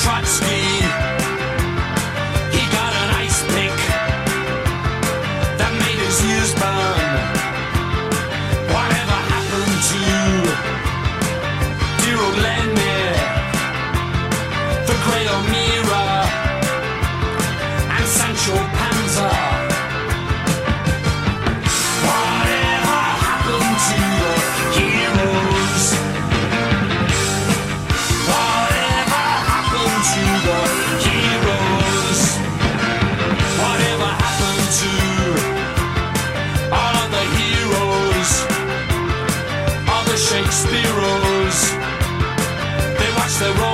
Trotsky, he got an ice pick that made his ears burn. Whatever happened to dear old Lenin, the great O'Meara, and Sancho Panza? Whatever happened to the heroes? Whatever happened to the heroes? Whatever happened to all of the heroes? All the Shakespeareos, they watch their